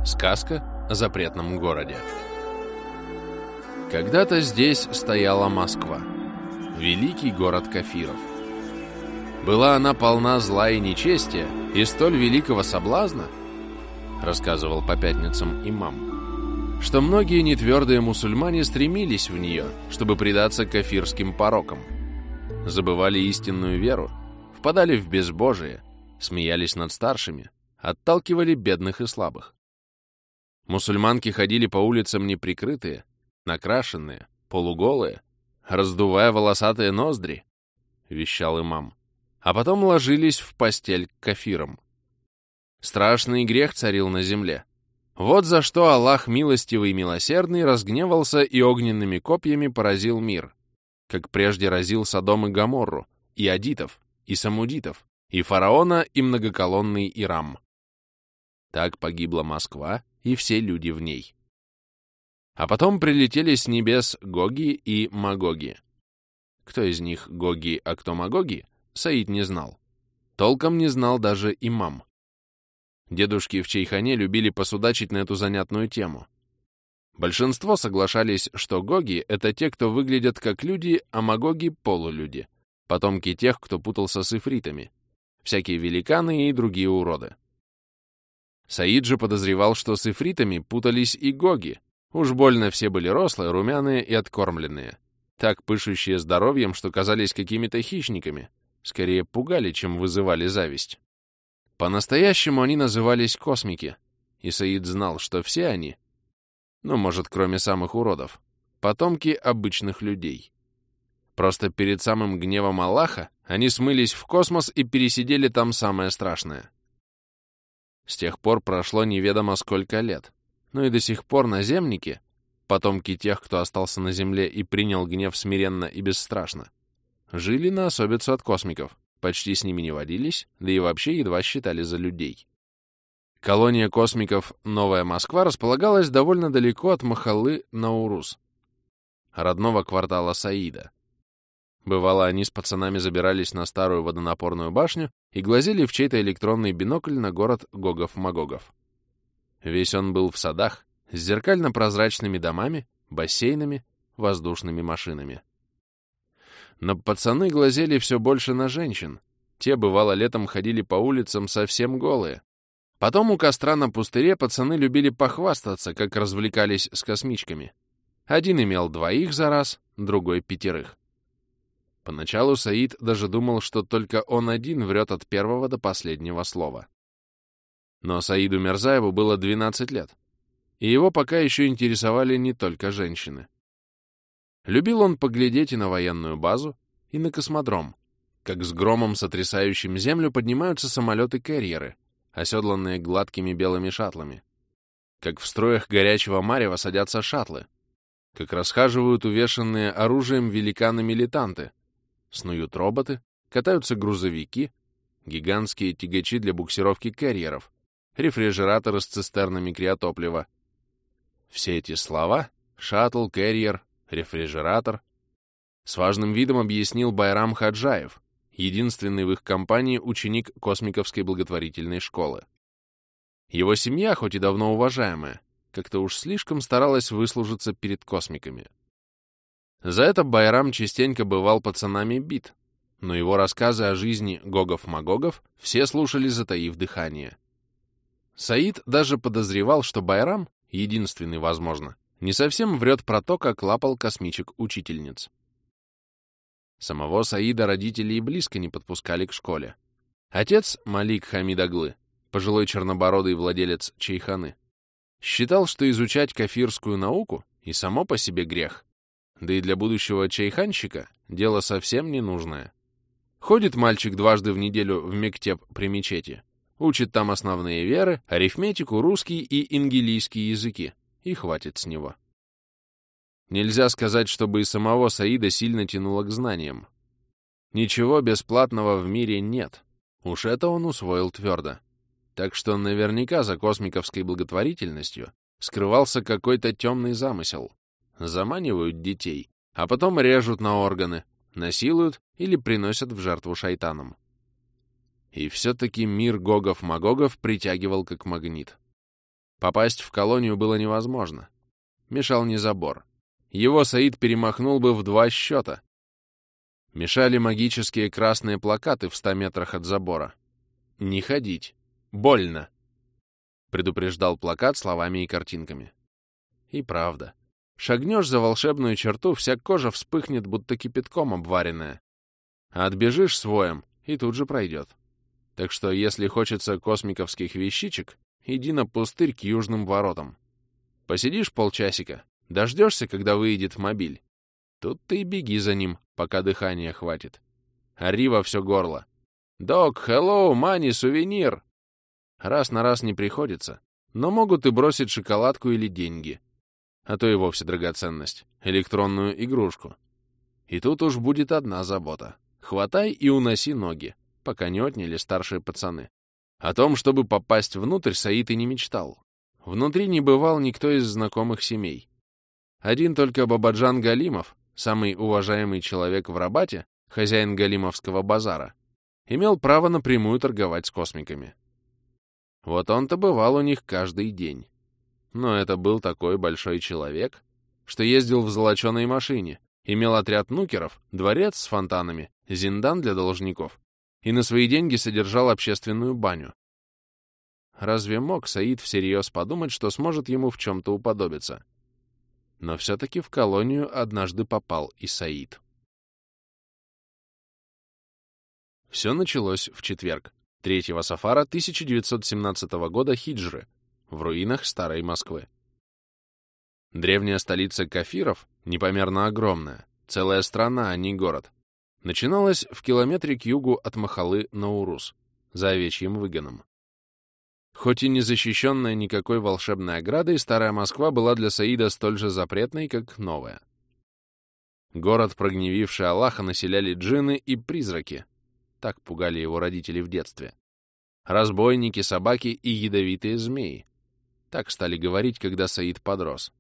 Сказка о запретном городе. Когда-то здесь стояла Москва, великий город кафиров. Была она полна зла и нечестия, и столь великого соблазна, рассказывал по пятницам имам, что многие нетвердые мусульмане стремились в нее, чтобы предаться кафирским порокам. Забывали истинную веру, впадали в безбожие, смеялись над старшими, отталкивали бедных и слабых. Мусульманки ходили по улицам неприкрытые, накрашенные, полуголые, раздувая волосатые ноздри, вещал имам, а потом ложились в постель к кафирам. Страшный грех царил на земле. Вот за что Аллах милостивый и милосердный разгневался и огненными копьями поразил мир, как прежде разил Содом и Гоморру, и адитов, и самудитов, и фараона, и многоколонный Ирам. Так погибла Москва и все люди в ней. А потом прилетели с небес Гоги и Магоги. Кто из них Гоги, а кто Магоги, Саид не знал. Толком не знал даже имам. Дедушки в чайхане любили посудачить на эту занятную тему. Большинство соглашались, что Гоги — это те, кто выглядят как люди, а Магоги — полулюди, потомки тех, кто путался с ифритами, всякие великаны и другие уроды. Саид же подозревал, что с ифритами путались и Гоги. Уж больно все были рослые, румяные и откормленные, так пышущие здоровьем, что казались какими-то хищниками, скорее пугали, чем вызывали зависть. По-настоящему они назывались космики, и Саид знал, что все они, ну, может, кроме самых уродов, потомки обычных людей. Просто перед самым гневом Аллаха они смылись в космос и пересидели там самое страшное. С тех пор прошло неведомо сколько лет, но и до сих пор наземники, потомки тех, кто остался на Земле и принял гнев смиренно и бесстрашно, жили на особицу от космиков, почти с ними не водились, да и вообще едва считали за людей. Колония космиков «Новая Москва» располагалась довольно далеко от Махаллы Наурус, родного квартала Саида. Бывало, они с пацанами забирались на старую водонапорную башню и глазели в чей-то электронный бинокль на город Гогов-Магогов. Весь он был в садах, с зеркально-прозрачными домами, бассейнами, воздушными машинами. Но пацаны глазели все больше на женщин. Те, бывало, летом ходили по улицам совсем голые. Потом у костра на пустыре пацаны любили похвастаться, как развлекались с космичками. Один имел 2 за раз, другой 5. Поначалу Саид даже думал, что только он один врет от первого до последнего слова. Но Саиду Мирзаеву было 12 лет, и его пока еще интересовали не только женщины. Любил он поглядеть и на военную базу, и на космодром, как с громом, сотрясающим землю, поднимаются самолеты-карьеры, оседланные гладкими белыми шаттлами, как в строях горячего марева садятся шаттлы, как расхаживают увешанные оружием великаны-милитанты, снуют роботы, катаются грузовики, гигантские тягачи для буксировки карьеров, рефрижераторы с цистернами криотоплива. Все эти слова — шаттл, карьер, рефрижератор — с важным видом объяснил Байрам Хаджаев, единственный в их компании ученик Космиковской благотворительной школы. Его семья, хоть и давно уважаемая, как-то уж слишком старалась выслужиться перед космиками. За это Байрам частенько бывал пацанами бит, но его рассказы о жизни Гогов-Магогов все слушали, затаив дыхание. Саид даже подозревал, что Байрам, единственный, возможно, не совсем врет про то, как лапал космичек-учительниц. Самого Саида родители и близко не подпускали к школе. Отец, Малик Хамид Аглы, пожилой чернобородый владелец чайханы, считал, что изучать кафирскую науку и само по себе грех, да и для будущего чайханщика дело совсем ненужное. Ходит мальчик 2 раза в неделю в мектеп при мечети, учит там основные веры, арифметику, русский и ингилийский языки, и хватит с него. Нельзя сказать, чтобы и самого Саида сильно тянуло к знаниям. Ничего бесплатного в мире нет, уж это он усвоил твердо. Так что наверняка за космиковской благотворительностью скрывался какой-то темный замысел. Заманивают детей, а потом режут на органы, насилуют или приносят в жертву шайтанам. И все-таки мир Гогов-Магогов притягивал как магнит. Попасть в колонию было невозможно. Мешал не забор. Его Саид перемахнул бы в 2 счета. Мешали магические красные плакаты в 100 метрах от забора. «Не ходить. Больно!» — предупреждал плакат словами и картинками. И правда. Шагнешь за волшебную черту, вся кожа вспыхнет, будто кипятком обваренная. А отбежишь с воем, и тут же пройдет. Так что, если хочется космиковских вещичек, иди на пустырь к южным воротам. Посидишь полчасика, дождешься, когда выйдет мобиль. Тут ты и беги за ним, пока дыхания хватит. Ори во все горло. «Док, hello, мани, сувенир!» Раз на раз не приходится, но могут и бросить шоколадку или деньги. А то и вовсе драгоценность — электронную игрушку. И тут уж будет одна забота. Хватай и уноси ноги, пока не отняли старшие пацаны. О том, чтобы попасть внутрь, Саид и не мечтал. Внутри не бывал никто из знакомых семей. Один только Бабаджан Галимов, самый уважаемый человек в Рабате, хозяин Галимовского базара, имел право напрямую торговать с космиками. Вот он-то бывал у них каждый день. Но это был такой большой человек, что ездил в золоченой машине, имел отряд нукеров, дворец с фонтанами, зиндан для должников и на свои деньги содержал общественную баню. Разве мог Саид всерьез подумать, что сможет ему в чем-то уподобиться? Но все-таки в колонию однажды попал и Саид. Все началось в четверг, 3-го Сафара 1917 года хиджры, в руинах Старой Москвы. Древняя столица кафиров, непомерно огромная, целая страна, а не город, начиналась в километре к югу от Махалы Наурус, за овечьим выгоном. Хоть и не защищенная никакой волшебной оградой, Старая Москва была для Саида столь же запретной, как новая. Город, прогневивший Аллаха, населяли джинны и призраки. Так пугали его родители в детстве. Разбойники, собаки и ядовитые змеи. Так стали говорить, когда Саид подрос.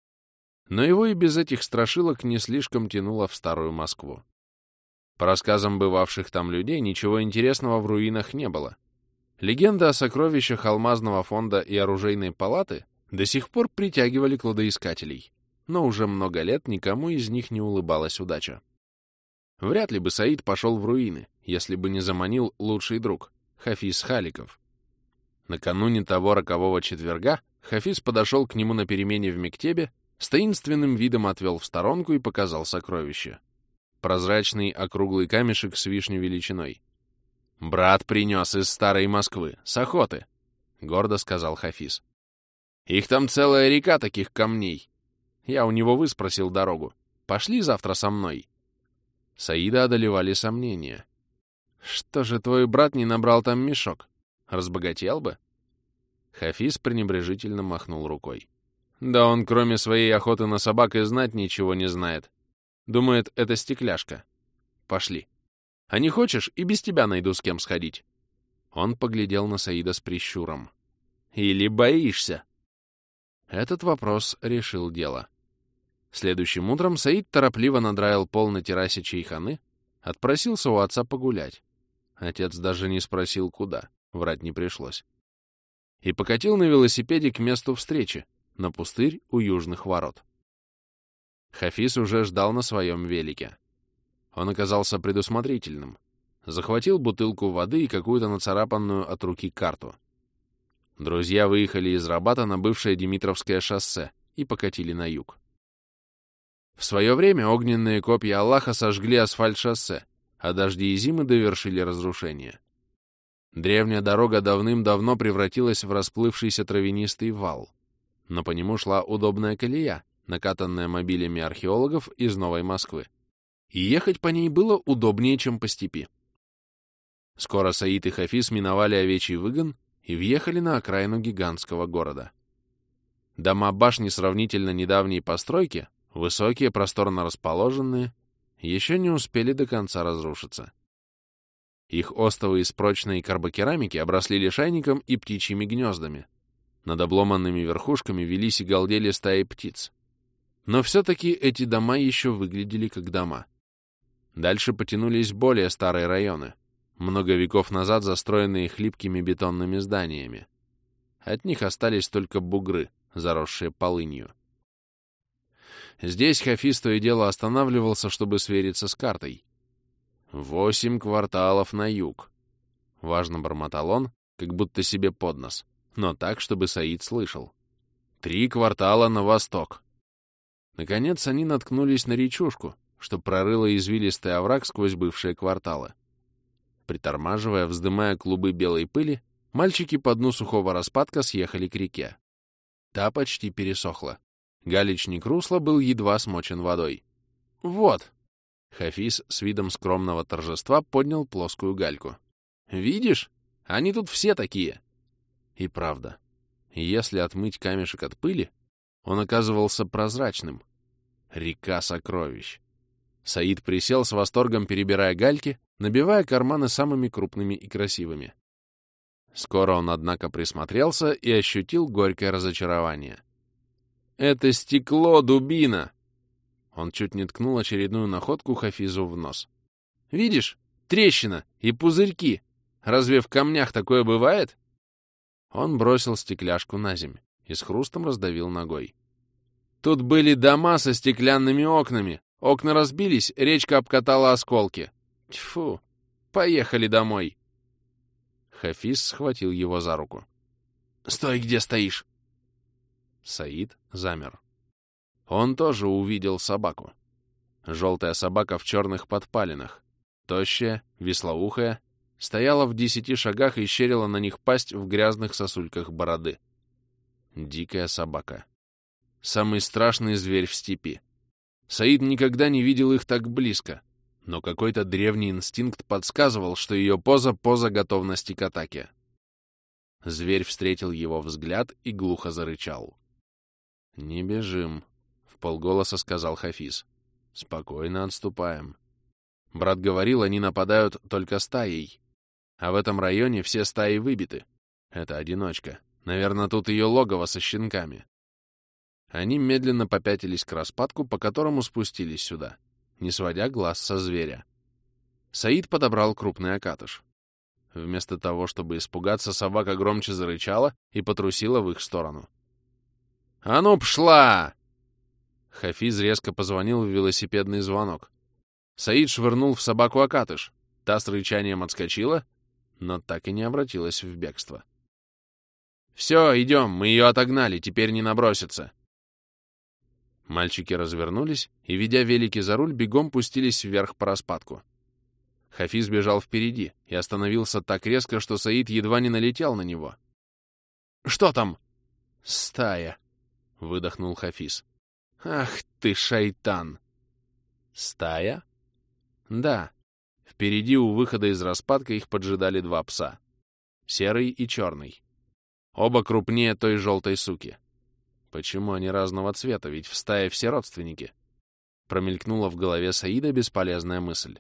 Но его и без этих страшилок не слишком тянуло в Старую Москву. По рассказам бывавших там людей, ничего интересного в руинах не было. Легенды о сокровищах алмазного фонда и оружейной палаты до сих пор притягивали кладоискателей, но уже много лет никому из них не улыбалась удача. Вряд ли бы Саид пошел в руины, если бы не заманил лучший друг, Хафиз Халиков. Накануне того рокового четверга Хафиз подошел к нему на перемене в мектебе, с таинственным видом отвел в сторонку и показал сокровище. Прозрачный округлый камешек с вишню величиной. «Брат принес из Старой Москвы, с охоты», — гордо сказал Хафиз. «Их там целая река таких камней. Я у него выспросил дорогу. Пошли завтра со мной». Саида одолевали сомнения. «Что же твой брат не набрал там мешок? Разбогател бы?» Хафиз пренебрежительно махнул рукой. «Да он, кроме своей охоты на собак, и знать ничего не знает. Думает, это стекляшка. Пошли. А не хочешь, и без тебя найду с кем сходить». Он поглядел на Саида с прищуром. «Или боишься?» Этот вопрос решил дело. Следующим утром Саид торопливо надраил пол на террасе чайханы, отпросился у отца погулять. Отец даже не спросил, куда, врать не пришлось. И покатил на велосипеде к месту встречи, на пустырь у южных ворот. Хафиз уже ждал на своем велике. Он оказался предусмотрительным. Захватил бутылку воды и какую-то нацарапанную от руки карту. Друзья выехали из Рабата на бывшее Димитровское шоссе и покатили на юг. В свое время огненные копья Аллаха сожгли асфальт шоссе, а дожди и зимы довершили разрушение. Древняя дорога давным-давно превратилась в расплывшийся травянистый вал, но по нему шла удобная колея, накатанная мобилями археологов из Новой Москвы. И ехать по ней было удобнее, чем по степи. Скоро Саид и Хафиз миновали овечий выгон и въехали на окраину гигантского города. Дома башни сравнительно недавней постройки, высокие, просторно расположенные, еще не успели до конца разрушиться. Их остовы из прочной карбокерамики обросли лишайником и птичьими гнездами. Над обломанными верхушками велись и галдели стаи птиц. Но все-таки эти дома еще выглядели как дома. Дальше потянулись более старые районы, много веков назад застроенные хлипкими бетонными зданиями. От них остались только бугры, заросшие полынью. Здесь Хафиз то и дело останавливался, чтобы свериться с картой. 8 кварталов на юг. Важно бормотал он, как будто себе под нос, но так, чтобы Саид слышал. 3 квартала на восток. Наконец они наткнулись на речушку, что прорыла извилистый овраг сквозь бывшие кварталы. Притормаживая, вздымая клубы белой пыли, мальчики по дну сухого распадка съехали к реке. Та почти пересохла. Галечник русла был едва смочен водой. «Вот!» Хафиз с видом скромного торжества поднял плоскую гальку. «Видишь? Они тут все такие!» И правда, если отмыть камешек от пыли, он оказывался прозрачным. Река сокровищ. Саид присел с восторгом, перебирая гальки, набивая карманы самыми крупными и красивыми. Скоро он, однако, присмотрелся и ощутил горькое разочарование. «Это стекло, дубина!» Он чуть не ткнул очередную находку Хафизу в нос. «Видишь? Трещина и пузырьки! Разве в камнях такое бывает?» Он бросил стекляшку на земь и с хрустом раздавил ногой. «Тут были дома со стеклянными окнами. Окна разбились, речка обкатала осколки. Тьфу! Поехали домой!» Хафиз схватил его за руку. «Стой, где стоишь!» Саид замер. Он тоже увидел собаку. Желтая собака в черных подпалинах, тощая, веслоухая, стояла в 10 шагах и щерила на них пасть в грязных сосульках бороды. Дикая собака. Самый страшный зверь в степи. Саид никогда не видел их так близко, но какой-то древний инстинкт подсказывал, что ее поза — поза готовности к атаке. Зверь встретил его взгляд и глухо зарычал. «Не бежим», — вполголоса сказал Хафиз. «Спокойно отступаем. Брат говорил, они нападают только стаей. А в этом районе все стаи выбиты. Это одиночка. Наверное, тут ее логово со щенками». Они медленно попятились к распадку, по которому спустились сюда, не сводя глаз со зверя. Саид подобрал крупный окатыш. Вместо того, чтобы испугаться, собака громче зарычала и потрусила в их сторону. «А ну, пшла!» Хафиз резко позвонил в велосипедный звонок. Саид швырнул в собаку окатыш. Та с рычанием отскочила, но так и не обратилась в бегство. «Все, идем, мы ее отогнали, теперь не набросится». Мальчики развернулись и, ведя велики за руль, бегом пустились вверх по распадку. Хафиз бежал впереди и остановился так резко, что Саид едва не налетел на него. «Что там?» «Стая», — выдохнул Хафиз. «Ах ты, шайтан!» «Стая?» «Да». Впереди у выхода из распадка их поджидали 2 пса. Серый и черный. Оба крупнее той желтой суки. Почему они разного цвета, ведь в стае все родственники? Промелькнула в голове Саида бесполезная мысль.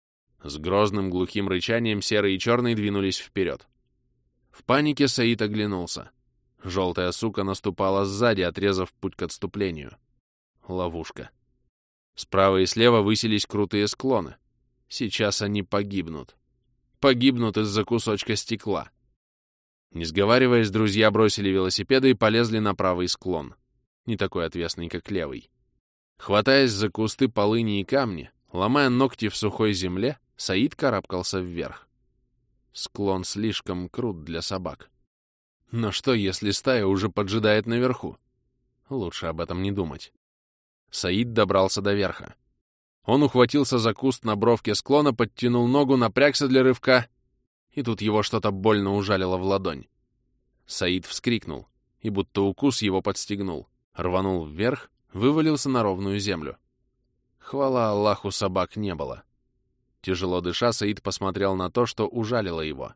С грозным глухим рычанием серый и черный двинулись вперед. В панике Саид оглянулся. Желтая сука наступала сзади, отрезав путь к отступлению. Ловушка. Справа и слева высились крутые склоны. Сейчас они погибнут. Погибнут из-за кусочка стекла. Не сговариваясь, друзья бросили велосипеды и полезли на правый склон. Не такой отвесный, как левый. Хватаясь за кусты полыни и камни, ломая ногти в сухой земле, Саид карабкался вверх. Склон слишком крут для собак. Но что, если стая уже поджидает наверху? Лучше об этом не думать. Саид добрался до верха. Он ухватился за куст на бровке склона, подтянул ногу, напрягся для рывка, и тут его что-то больно ужалило в ладонь. Саид вскрикнул, и будто укус его подстегнул, рванул вверх, вывалился на ровную землю. Хвала Аллаху, собак не было. Тяжело дыша, Саид посмотрел на то, что ужалило его.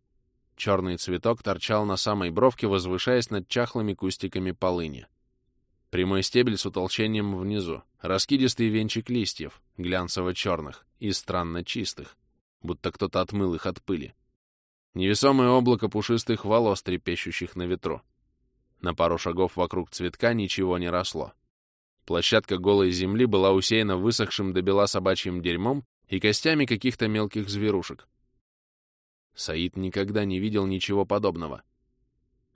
Черный цветок торчал на самой бровке, возвышаясь над чахлыми кустиками полыни. Прямой стебель с утолщением внизу, раскидистый венчик листьев, глянцево-черных и странно чистых, будто кто-то отмыл их от пыли. Невесомое облако пушистых волос, трепещущих на ветру. На пару шагов вокруг цветка ничего не росло. Площадка голой земли была усеяна высохшим до бела собачьим дерьмом и костями каких-то мелких зверушек. Саид никогда не видел ничего подобного.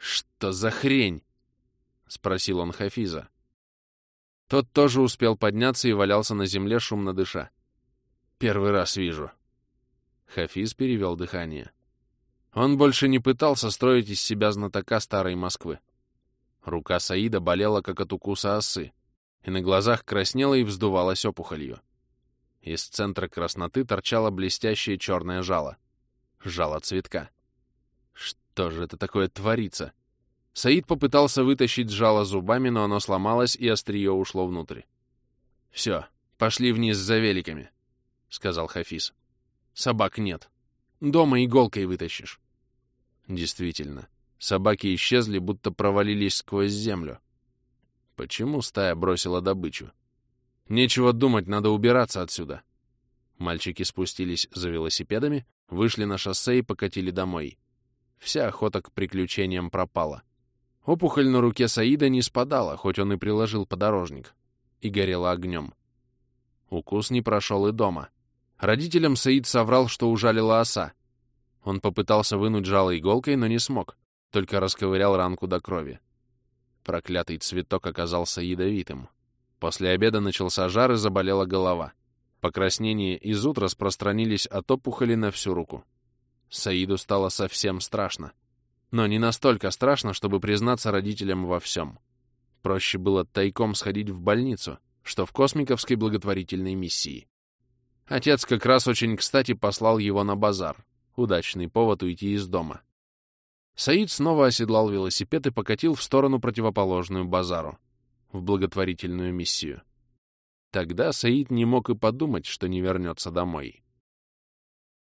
«Что за хрень?» — спросил он Хафиза. Тот тоже успел подняться и валялся на земле, шумно дыша. «Первый раз вижу». Хафиз перевел дыхание. Он больше не пытался строить из себя знатока старой Москвы. Рука Саида болела, как от укуса осы, и на глазах краснела и вздувалась опухолью. Из центра красноты торчало блестящее черное жало. Жало цветка. Что же это такое творится? Саид попытался вытащить жало зубами, но оно сломалось, и острие ушло внутрь. «Все, пошли вниз за великами», — сказал Хафиз. «Собак нет. Дома иголкой вытащишь». Действительно, собаки исчезли, будто провалились сквозь землю. Почему стая бросила добычу? Нечего думать, надо убираться отсюда. Мальчики спустились за велосипедами, вышли на шоссе и покатили домой. Вся охота к приключениям пропала. Опухоль на руке Саида не спадала, хоть он и приложил подорожник, и горела огнем. Укус не прошел и дома. Родителям Саид соврал, что ужалила оса. Он попытался вынуть жало иголкой, но не смог, только расковырял ранку до крови. Проклятый цветок оказался ядовитым. После обеда начался жар и заболела голова. Покраснение и зуд распространились от опухоли на всю руку. Саиду стало совсем страшно. Но не настолько страшно, чтобы признаться родителям во всем. Проще было тайком сходить в больницу, что в космиковской благотворительной миссии. Отец как раз очень кстати послал его на базар. Удачный повод уйти из дома. Саид снова оседлал велосипед и покатил в сторону противоположную базару, в благотворительную миссию. Тогда Саид не мог и подумать, что не вернется домой.